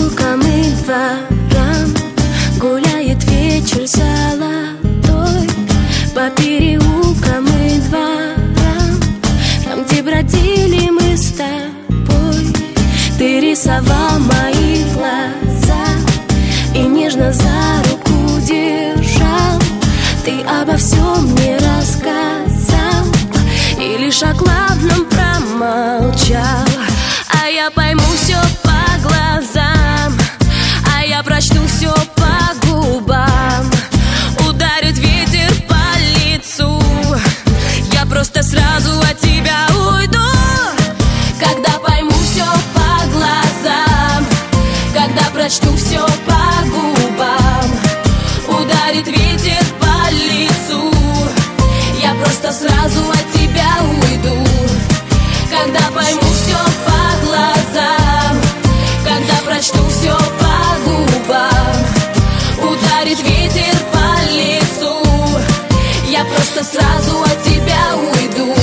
переулкам и дворам гуляет вечер золотой. По переулкам и дворам, там, где бродили мы с тобой. Ты рисовал мои глаза и нежно за руку держал. Ты обо всем мне рассказал и лишь о главном промолчал. А я пойму все по глазам, а я прочту все по губам. Ударит ветер по лицу, я просто сразу от тебя уйду. Когда пойму все по глазам, когда прочту все по губам. Ударит ветер по лицу, я просто сразу от тебя уйду. Когда пойму все по глазам, когда прочту все по губам. Ударит ветер по лицу, я просто сразу от тебя уйду.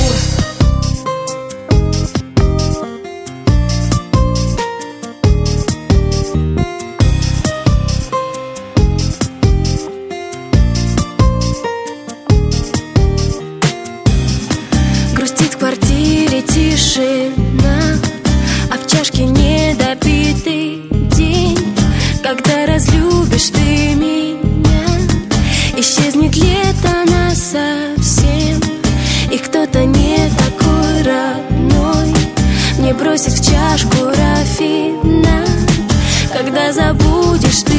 Грустит в квартире тишина, а в чашке недопитый день. Когда разлюбишь ты меня, исчезнет лето насовсем. И кто-то не такой родной мне бросит в чашку рафинад. Когда забудешь